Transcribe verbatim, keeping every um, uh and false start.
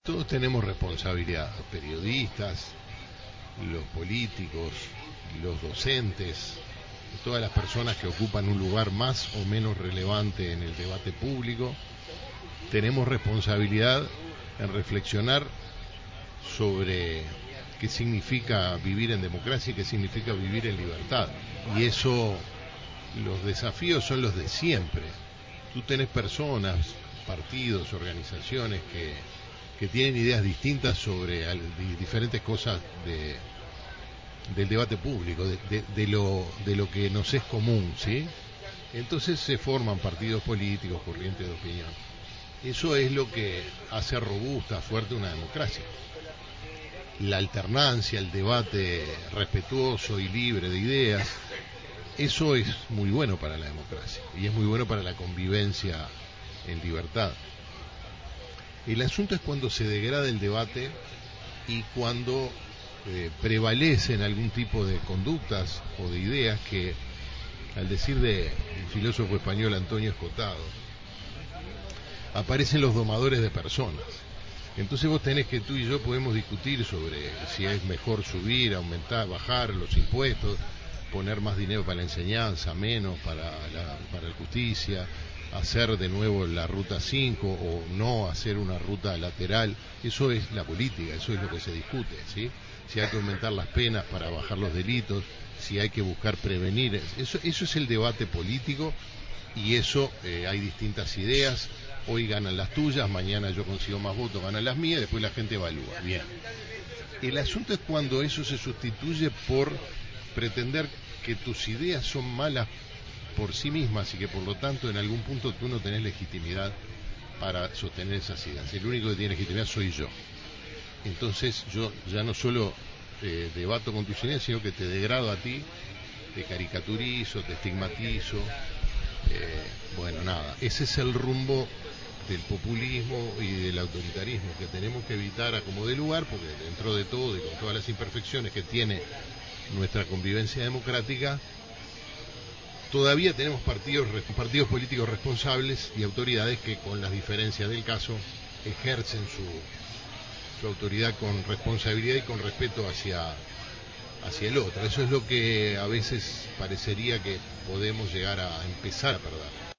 Todos tenemos responsabilidad, los periodistas, los políticos, los docentes, todas las personas que ocupan un lugar más o menos relevante en el debate público. Tenemos responsabilidad en reflexionar sobre qué significa vivir en democracia y qué significa vivir en libertad. Y eso, los desafíos son los de siempre. Tú tenés personas, partidos, organizaciones que, que tienen ideas distintas sobre al, di, diferentes cosas de, del debate público, de, de, de, lo, de lo que nos es común, ¿sí? Entonces se forman partidos políticos, corrientes de opinión. Eso es lo que hace robusta, fuerte una democracia. La alternancia, el debate respetuoso y libre de ideas, eso es muy bueno para la democracia y es muy bueno para la convivencia en libertad. El asunto es cuando se degrada el debate y cuando eh, prevalecen algún tipo de conductas o de ideas que, al decir del filósofo español Antonio Escotado, aparecen los domadores de personas. Entonces vos tenés que, tú y yo podemos discutir sobre si es mejor subir, aumentar, bajar los impuestos, poner más dinero para la enseñanza, menos para la, para la justicia, hacer de nuevo la ruta cinco o no hacer una ruta lateral. Eso es la política, eso es lo que se discute, ¿sí? Si hay que aumentar las penas para bajar los delitos, si hay que buscar prevenir, eso, eso es el debate político. Y eso, eh, hay distintas ideas. Hoy ganan las tuyas, mañana yo consigo más votos, ganan las mías, después la gente evalúa. Bien. El asunto es cuando eso se sustituye por pretender que tus ideas son malas por sí mismas y que por lo tanto en algún punto tú no tenés legitimidad para sostener esas ideas. El único que tiene legitimidad soy yo. Entonces yo ya no solo eh, debato con tus ideas, sino que te degrado a ti, te caricaturizo, te estigmatizo. Eh, bueno, nada, ese es el rumbo del populismo y del autoritarismo que tenemos que evitar a como de lugar, porque dentro de todo y con todas las imperfecciones que tiene nuestra convivencia democrática, todavía tenemos partidos, partidos políticos responsables y autoridades que, con las diferencias del caso, ejercen su, su autoridad con responsabilidad y con respeto hacia hacia el otro. Eso es lo que a veces parecería que podemos llegar a empezar a perder.